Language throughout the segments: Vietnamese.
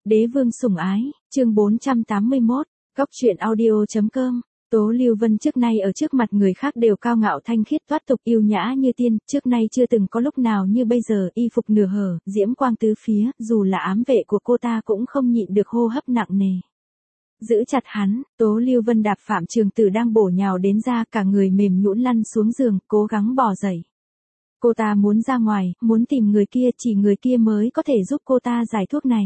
Đế vương sủng ái, chương 481, Góc truyện audio.com. Tố Lưu Vân trước nay ở trước mặt người khác đều cao ngạo thanh khiết thoát tục yêu nhã như tiên, trước nay chưa từng có lúc nào như bây giờ, y phục nửa hở, diễm quang tứ phía, dù là ám vệ của cô ta cũng không nhịn được hô hấp nặng nề. Giữ chặt hắn, Tố Lưu Vân đạp Phạm Trường Tử đang bổ nhào đến ra, cả người mềm nhũn lăn xuống giường, cố gắng bò dậy. Cô ta muốn ra ngoài, muốn tìm người kia, chỉ người kia mới có thể giúp cô ta giải thuốc này.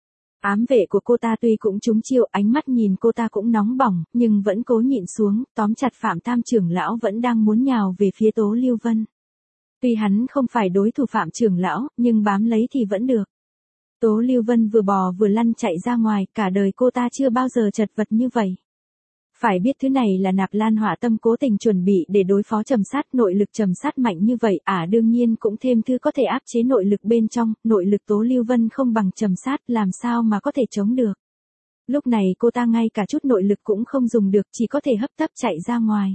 Ám vệ của cô ta tuy cũng trúng chiêu, ánh mắt nhìn cô ta cũng nóng bỏng, nhưng vẫn cố nhịn xuống, tóm chặt Phạm Tam trưởng lão vẫn đang muốn nhào về phía Tố Lưu Vân. Tuy hắn không phải đối thủ Phạm trưởng lão, nhưng bám lấy thì vẫn được. Tố Lưu Vân vừa bò vừa lăn chạy ra ngoài, cả đời cô ta chưa bao giờ chật vật như vậy. Phải biết thứ này là Nạp Lan Hỏa Tâm cố tình chuẩn bị để đối phó Trầm Sát, nội lực Trầm Sát mạnh như vậy, đương nhiên cũng thêm thứ có thể áp chế nội lực bên trong, nội lực Tố Lưu Vân không bằng Trầm Sát, làm sao mà có thể chống được. Lúc này cô ta ngay cả chút nội lực cũng không dùng được, chỉ có thể hấp tấp chạy ra ngoài.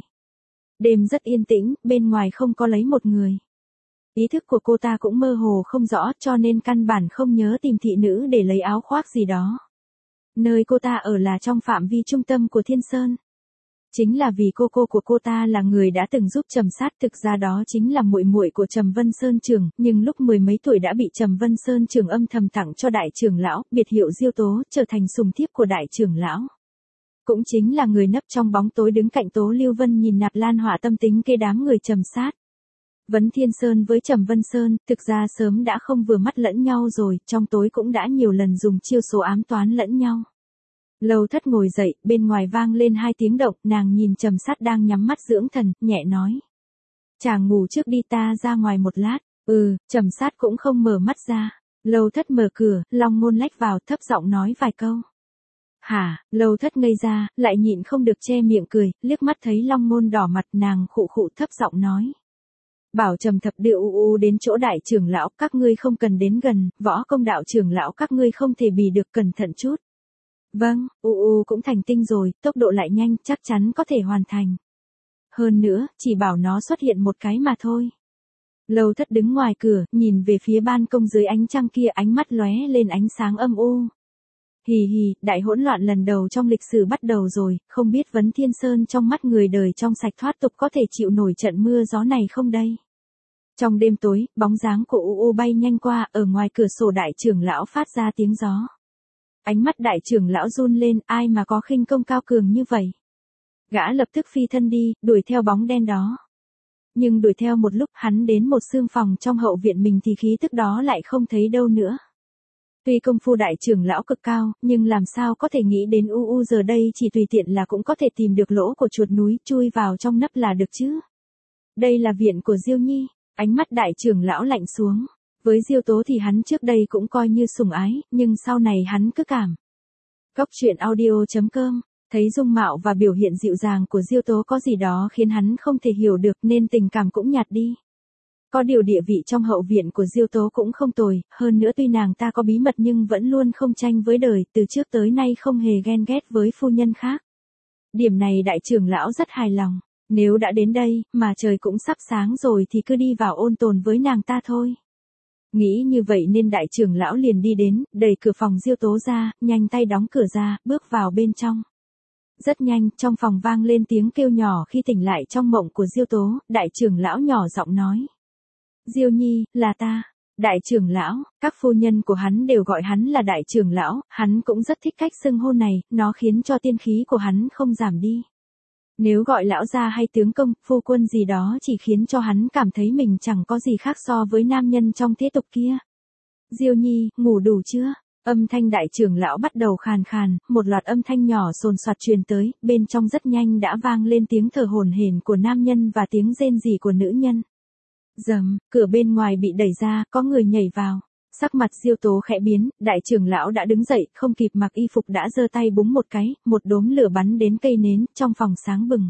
Đêm rất yên tĩnh, bên ngoài không có lấy một người. Ý thức của cô ta cũng mơ hồ không rõ, cho nên căn bản không nhớ tìm thị nữ để lấy áo khoác gì đó. Nơi cô ta ở là trong phạm vi trung tâm của Thiên Sơn. Chính là vì cô của cô ta là người đã từng giúp Trầm Sát, thực ra đó chính là muội muội của Trầm Vân Sơn trưởng, nhưng lúc mười mấy tuổi đã bị Trầm Vân Sơn trưởng âm thầm tặng cho đại trưởng lão, biệt hiệu Diêu Tố, trở thành sùng thiếp của đại trưởng lão. Cũng chính là người nấp trong bóng tối đứng cạnh Tố Lưu Vân nhìn Nạp Lan Hỏa Tâm tính kế đám người Trầm Sát. Vấn Thiên Sơn với Trầm Vân Sơn, thực ra sớm đã không vừa mắt lẫn nhau rồi, trong tối cũng đã nhiều lần dùng chiêu số ám toán lẫn nhau. Lâu Thất ngồi dậy, bên ngoài vang lên 2 tiếng động, nàng nhìn Trầm Sát đang nhắm mắt dưỡng thần, nhẹ nói. Chàng ngủ trước đi, ta ra ngoài một lát. Trầm Sát cũng không mở mắt ra. Lâu Thất mở cửa, Long Ngôn lách vào, thấp giọng nói vài câu. Hả, Lâu Thất ngây ra, lại nhịn không được che miệng cười, liếc mắt thấy Long Ngôn đỏ mặt, nàng khụ khụ thấp giọng nói. Bảo Trầm Thập Địa đến chỗ đại trưởng lão, các ngươi không cần đến gần, Võ Công đạo trưởng lão các ngươi không thể bì được, cẩn thận chút. Vâng, cũng thành tinh rồi, tốc độ lại nhanh, chắc chắn có thể hoàn thành. Hơn nữa, chỉ bảo nó xuất hiện một cái mà thôi. Lâu Thất đứng ngoài cửa, nhìn về phía ban công dưới ánh trăng kia, ánh mắt lóe lên ánh sáng âm u. Hì hì, đại hỗn loạn lần đầu trong lịch sử bắt đầu rồi, không biết Vấn Thiên Sơn trong mắt người đời trong sạch thoát tục có thể chịu nổi trận mưa gió này không đây? Trong đêm tối, bóng dáng của bay nhanh qua, ở ngoài cửa sổ đại trưởng lão phát ra tiếng gió. Ánh mắt đại trưởng lão run lên, ai mà có khinh công cao cường như vậy. Gã lập tức phi thân đi, đuổi theo bóng đen đó. Nhưng đuổi theo một lúc, hắn đến một xương phòng trong hậu viện mình thì khí tức đó lại không thấy đâu nữa. Tuy công phu đại trưởng lão cực cao, nhưng làm sao có thể nghĩ đến giờ đây chỉ tùy tiện là cũng có thể tìm được lỗ của chuột núi, chui vào trong nắp là được chứ. Đây là viện của Diêu Nhi, ánh mắt đại trưởng lão lạnh xuống. Với Diêu Tố thì hắn trước đây cũng coi như sủng ái, nhưng sau này hắn cứ cảm. Góc truyện audio.com, thấy dung mạo và biểu hiện dịu dàng của Diêu Tố có gì đó khiến hắn không thể hiểu được nên tình cảm cũng nhạt đi. Có điều địa vị trong hậu viện của Diêu Tố cũng không tồi, hơn nữa tuy nàng ta có bí mật nhưng vẫn luôn không tranh với đời, từ trước tới nay không hề ghen ghét với phu nhân khác. Điểm này đại trưởng lão rất hài lòng, nếu đã đến đây, mà trời cũng sắp sáng rồi thì cứ đi vào ôn tồn với nàng ta thôi. Nghĩ như vậy nên đại trưởng lão liền đi đến, đẩy cửa phòng Diêu Tố ra, nhanh tay đóng cửa ra, bước vào bên trong. Rất nhanh, trong phòng vang lên tiếng kêu nhỏ khi tỉnh lại trong mộng của Diêu Tố, đại trưởng lão nhỏ giọng nói. Diêu Nhi, là ta. Đại trưởng lão, các phu nhân của hắn đều gọi hắn là đại trưởng lão, hắn cũng rất thích cách xưng hô này, nó khiến cho tiên khí của hắn không giảm đi. Nếu gọi lão gia hay tướng công, phu quân gì đó chỉ khiến cho hắn cảm thấy mình chẳng có gì khác so với nam nhân trong thế tục kia. Diêu Nhi, ngủ đủ chưa? Âm thanh đại trưởng lão bắt đầu khàn khàn, một loạt âm thanh nhỏ sồn soạt truyền tới, bên trong rất nhanh đã vang lên tiếng thở hổn hển của nam nhân và tiếng rên rỉ của nữ nhân. Rầm, cửa bên ngoài bị đẩy ra, có người nhảy vào. Sắc mặt Diêu Tố khẽ biến, đại trưởng lão đã đứng dậy, không kịp mặc y phục đã giơ tay búng một cái, một đốm lửa bắn đến cây nến, trong phòng sáng bừng.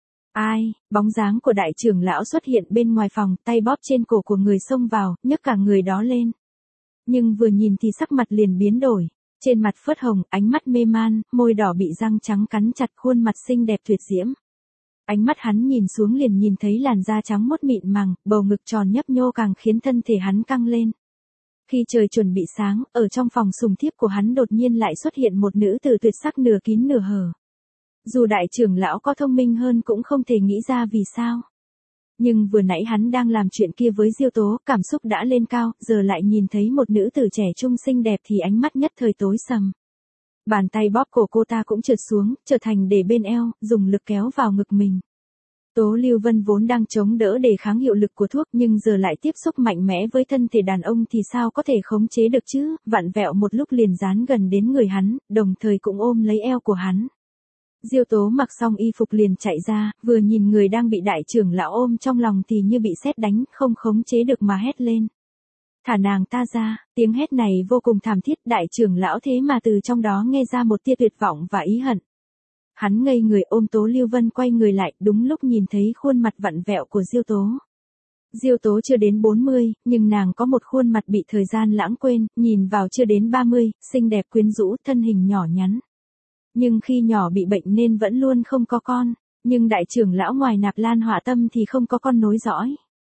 Ai, bóng dáng của đại trưởng lão xuất hiện bên ngoài phòng, tay bóp trên cổ của người xông vào, nhấc cả người đó lên. Nhưng vừa nhìn thì sắc mặt liền biến đổi, trên mặt phớt hồng, ánh mắt mê man, môi đỏ bị răng trắng cắn chặt, khuôn mặt xinh đẹp tuyệt diễm. Ánh mắt hắn nhìn xuống liền nhìn thấy làn da trắng mốt mịn màng, bầu ngực tròn nhấp nhô càng khiến thân thể hắn căng lên. Khi trời chuẩn bị sáng, ở trong phòng sùng thiếp của hắn đột nhiên lại xuất hiện một nữ tử tuyệt sắc nửa kín nửa hở. Dù đại trưởng lão có thông minh hơn cũng không thể nghĩ ra vì sao. Nhưng vừa nãy hắn đang làm chuyện kia với Diêu Tố, cảm xúc đã lên cao, giờ lại nhìn thấy một nữ tử trẻ trung xinh đẹp thì ánh mắt nhất thời tối sầm. Bàn tay bóp cổ cô ta cũng trượt xuống, trở thành để bên eo, dùng lực kéo vào ngực mình. Tố Lưu Vân vốn đang chống đỡ để kháng hiệu lực của thuốc nhưng giờ lại tiếp xúc mạnh mẽ với thân thể đàn ông thì sao có thể khống chế được chứ, vặn vẹo một lúc liền dán gần đến người hắn, đồng thời cũng ôm lấy eo của hắn. Diêu Tố mặc xong y phục liền chạy ra, vừa nhìn người đang bị đại trưởng lão ôm trong lòng thì như bị sét đánh, không khống chế được mà hét lên. Thả nàng ta ra, tiếng hét này vô cùng thảm thiết, đại trưởng lão thế mà từ trong đó nghe ra một tia tuyệt vọng và ý hận. Hắn ngây người ôm Tố Lưu Vân quay người lại, đúng lúc nhìn thấy khuôn mặt vặn vẹo của Diêu Tố. Diêu Tố chưa đến 40, nhưng nàng có một khuôn mặt bị thời gian lãng quên, nhìn vào chưa đến 30, xinh đẹp quyến rũ, thân hình nhỏ nhắn. Nhưng khi nhỏ bị bệnh nên vẫn luôn không có con, nhưng đại trưởng lão ngoài Nạp Lan Họa Tâm thì không có con nối dõi.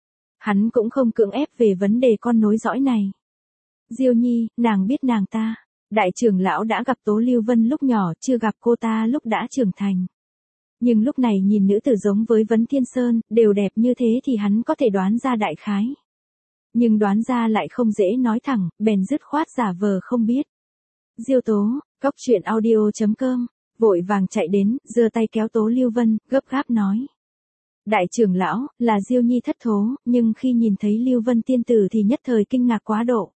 Hắn cũng không cưỡng ép về vấn đề con nối dõi này. Diêu Nhi, nàng biết nàng ta. Đại trưởng lão đã gặp Tố Lưu Vân lúc nhỏ, chưa gặp cô ta lúc đã trưởng thành. Nhưng lúc này nhìn nữ tử giống với Vấn Thiên Sơn, đều đẹp như thế thì hắn có thể đoán ra đại khái. Nhưng đoán ra lại không dễ nói thẳng, bèn dứt khoát giả vờ không biết. Diêu Tố, Cốc Truyện Audio.com, vội vàng chạy đến, giơ tay kéo Tố Lưu Vân, gấp gáp nói. Đại trưởng lão, là Diêu Nhi thất thố, nhưng khi nhìn thấy Lưu Vân tiên tử thì nhất thời kinh ngạc quá độ.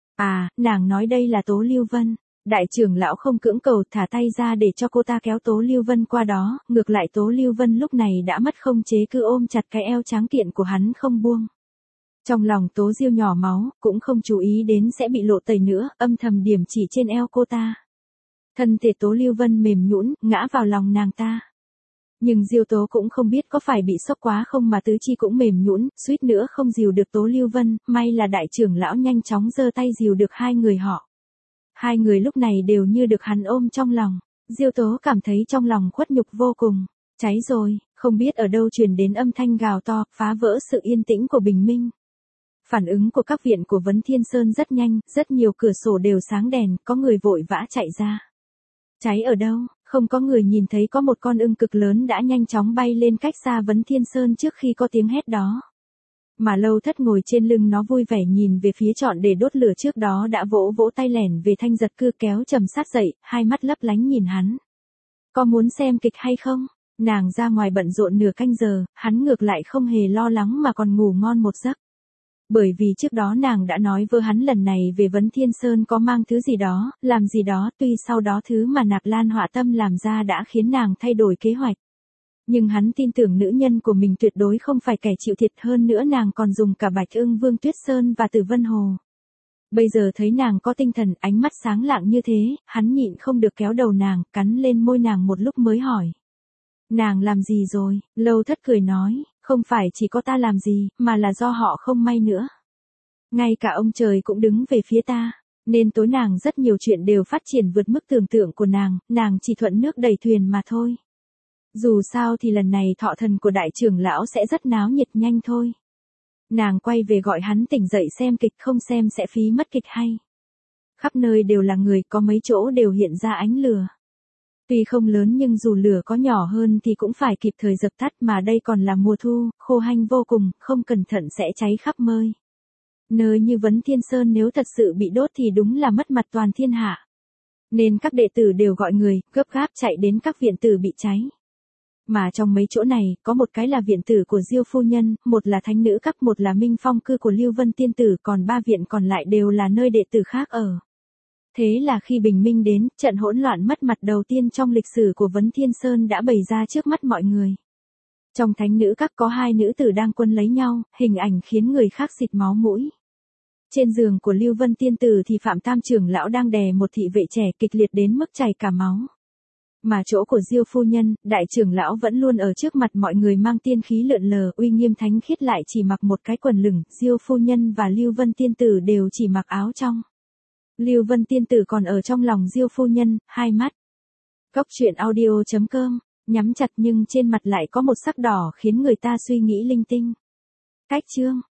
À, nàng nói đây là Tố Lưu Vân. Đại trưởng lão không cưỡng cầu, thả tay ra để cho cô ta kéo Tố Lưu Vân qua đó, ngược lại Tố Lưu Vân lúc này đã mất không chế cứ ôm chặt cái eo tráng kiện của hắn không buông. Trong lòng Tố Diêu nhỏ máu, cũng không chú ý đến sẽ bị lộ tẩy nữa, âm thầm điểm chỉ trên eo cô ta. Thân thể Tố Lưu Vân mềm nhũn, ngã vào lòng nàng ta. Nhưng Diêu Tố cũng không biết có phải bị sốc quá không mà tứ chi cũng mềm nhũn, suýt nữa không dìu được Tố Lưu Vân, may là đại trưởng lão nhanh chóng giơ tay dìu được hai người họ. Hai người lúc này đều như được hắn ôm trong lòng. Diêu Tố cảm thấy trong lòng khuất nhục vô cùng. Cháy rồi, không biết ở đâu truyền đến âm thanh gào to, phá vỡ sự yên tĩnh của bình minh. Phản ứng của các viện của Vấn Thiên Sơn rất nhanh, rất nhiều cửa sổ đều sáng đèn, có người vội vã chạy ra. Cháy ở đâu? Không có người nhìn thấy có một con ưng cực lớn đã nhanh chóng bay lên cách xa Vấn Thiên Sơn trước khi có tiếng hét đó. Mà Lâu Thất ngồi trên lưng nó vui vẻ nhìn về phía trọn để đốt lửa trước đó đã vỗ vỗ tay lẻn về Thanh Giật Cư kéo Trầm Sát dậy, hai mắt lấp lánh nhìn hắn. Có muốn xem kịch hay không? Nàng ra ngoài bận rộn nửa canh giờ, hắn ngược lại không hề lo lắng mà còn ngủ ngon một giấc. Bởi vì trước đó nàng đã nói với hắn lần này về Vấn Thiên Sơn có mang thứ gì đó, làm gì đó, tuy sau đó thứ mà Nạp Lan Họa Tâm làm ra đã khiến nàng thay đổi kế hoạch. Nhưng hắn tin tưởng nữ nhân của mình tuyệt đối không phải kẻ chịu thiệt, hơn nữa nàng còn dùng cả Bạch Ưng Vương Tuyết Sơn và Tử Vân Hồ. Bây giờ thấy nàng có tinh thần, ánh mắt sáng lạng như thế, hắn nhịn không được kéo đầu nàng, cắn lên môi nàng một lúc mới hỏi. Nàng làm gì rồi? Lâu Thất cười nói, không phải chỉ có ta làm gì, mà là do họ không may nữa. Ngay cả ông trời cũng đứng về phía ta, nên tối nàng rất nhiều chuyện đều phát triển vượt mức tưởng tượng của nàng chỉ thuận nước đẩy thuyền mà thôi. Dù sao thì lần này thọ thần của đại trưởng lão sẽ rất náo nhiệt nhanh thôi. Nàng quay về gọi hắn tỉnh dậy xem kịch, không xem sẽ phí mất kịch hay. Khắp nơi đều là người, có mấy chỗ đều hiện ra ánh lửa. Tuy không lớn nhưng dù lửa có nhỏ hơn thì cũng phải kịp thời dập tắt, mà đây còn là mùa thu, khô hanh vô cùng, không cẩn thận sẽ cháy khắp nơi. Nơi như Vấn Thiên Sơn nếu thật sự bị đốt thì đúng là mất mặt toàn thiên hạ. Nên các đệ tử đều gọi người, gấp gáp chạy đến các viện tử bị cháy. Mà trong mấy chỗ này, có một cái là viện tử của Diêu phu nhân, một là thánh nữ các, một là Minh Phong cư của Lưu Vân tiên tử, còn ba viện còn lại đều là nơi đệ tử khác ở. Thế là khi bình minh đến, trận hỗn loạn mất mặt đầu tiên trong lịch sử của Vấn Thiên Sơn đã bày ra trước mắt mọi người. Trong thánh nữ các có hai nữ tử đang quân lấy nhau, hình ảnh khiến người khác xịt máu mũi. Trên giường của Lưu Vân tiên tử thì Phạm Tam trưởng lão đang đè một thị vệ trẻ kịch liệt đến mức chảy cả máu. Mà chỗ của Diêu phu nhân, đại trưởng lão vẫn luôn ở trước mặt mọi người mang tiên khí lượn lờ, uy nghiêm thánh khiết lại chỉ mặc một cái quần lửng, Diêu phu nhân và Lưu Vân tiên tử đều chỉ mặc áo trong. Lưu Vân tiên tử còn ở trong lòng Diêu phu nhân, hai mắt. Cốc Truyện Audio.com, nhắm chặt nhưng trên mặt lại có một sắc đỏ khiến người ta suy nghĩ linh tinh. Cách chương